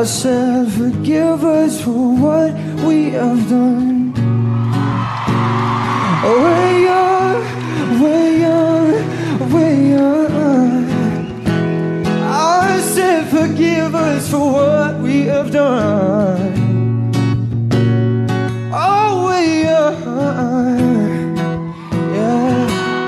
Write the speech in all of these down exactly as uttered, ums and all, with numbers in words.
I said, forgive us for what we have done. We're young, we're young, we're young. I said, forgive us for what we have done. Oh, we're young, yeah.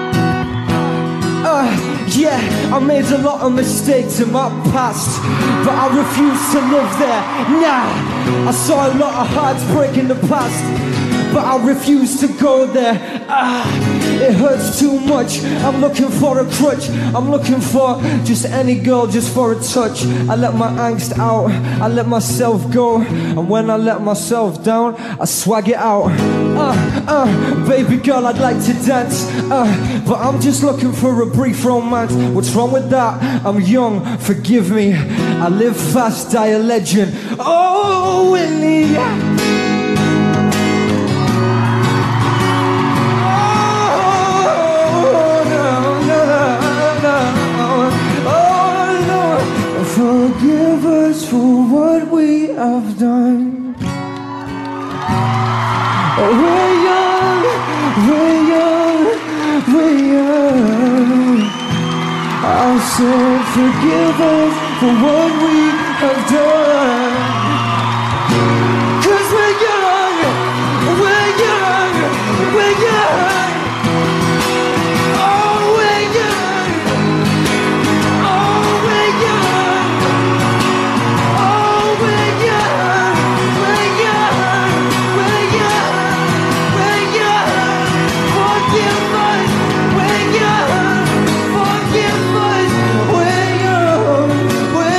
Uh, yeah, I made a lot of mistakes in my past, but I refuse to live there. Nah, I saw a lot of hearts break in the past, but I refuse to go there. Ah, it hurts too much. I'm looking for a crutch. I'm looking for just any girl, just for a touch. I let my angst out, I let myself go, and when I let myself down, I swag it out. Uh, uh, baby girl, I'd like to dance, uh, but I'm just looking for a brief romance. What's wrong with that? I'm young, forgive me. I live fast, die a legend. Oh, Willie. Forgive us for what we have done. We're young, we're young, we're young. I said, forgive us for what we have done.